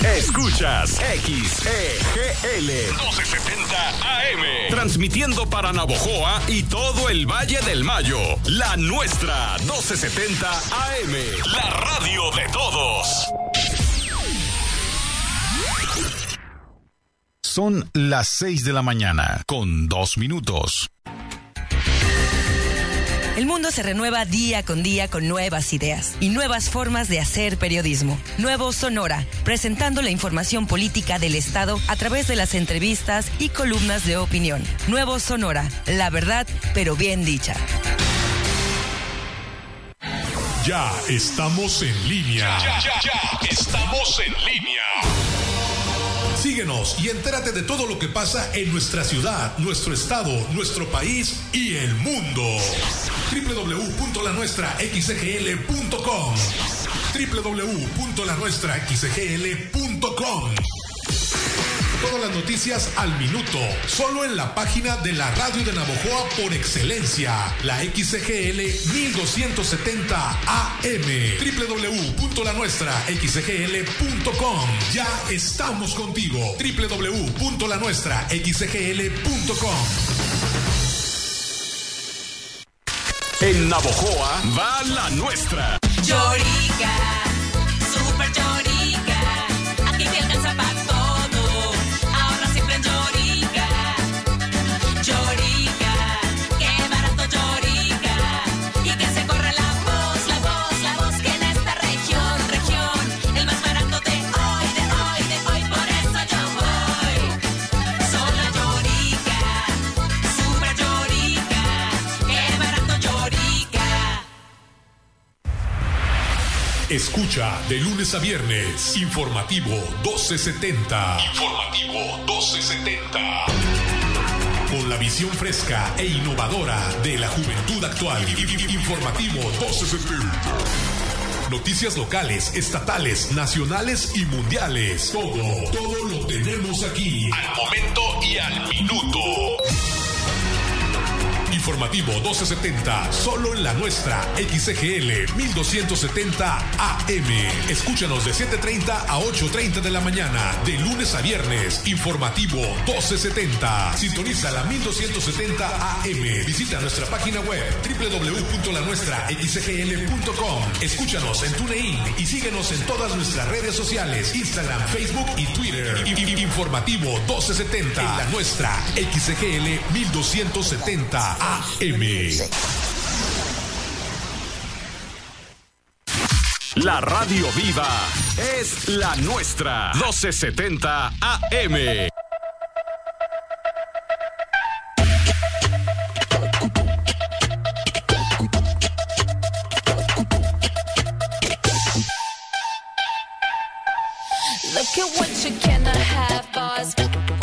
Escuchas XEGL 1270 AM. Transmitiendo para Navojoa y todo el Valle del Mayo. La nuestra 1270 AM. La radio de todos. Son las 6 de la mañana, con 2 minutos. El mundo se renueva día con nuevas ideas y nuevas formas de hacer periodismo. Nuevo Sonora, presentando la información política del Estado a través de las entrevistas y columnas de opinión. Nuevo Sonora, la verdad, pero bien dicha. Ya estamos en línea. Ya estamos en línea. Síguenos y entérate de todo lo que pasa en nuestra ciudad, nuestro estado, nuestro país y el mundo. www.lanuestraxgl.com www.lanuestraxgl.com. Todas las noticias al minuto, solo en la página de la radio de Navojoa por excelencia, la XGL 1270 AM. www.lanuestraxgl.com. Ya estamos contigo. www.lanuestraxgl.com. En Navojoa va la nuestra. Llorica, super llorica, aquí te alcanza para todo, ahorra siempre en Llorica. Llorica, qué barato Llorica, y que se corre la voz, que en esta región, el más barato de hoy, por eso yo voy. Solo Llorica, super Llorica, qué barato Llorica. Escucha de lunes a viernes, Informativo 1270. Informativo 1270. Con la visión fresca e innovadora de la juventud actual. Informativo 1270. Noticias locales, estatales, nacionales y mundiales. Todo lo tenemos aquí. Al momento y al minuto. Informativo 1270, solo en la nuestra XGL 1270 AM. Escúchanos de 7:30 a 8:30 de la mañana, de lunes a viernes. Informativo 1270. Sintoniza la 1270 AM. Visita nuestra página web www.lanuestraxgl.com. Escúchanos en TuneIn y síguenos en todas nuestras redes sociales, Instagram, Facebook y Twitter. Informativo 1270, en la nuestra XGL 1270 AM. La radio viva es la nuestra 1270 AM. Look at what you cannot have, boss.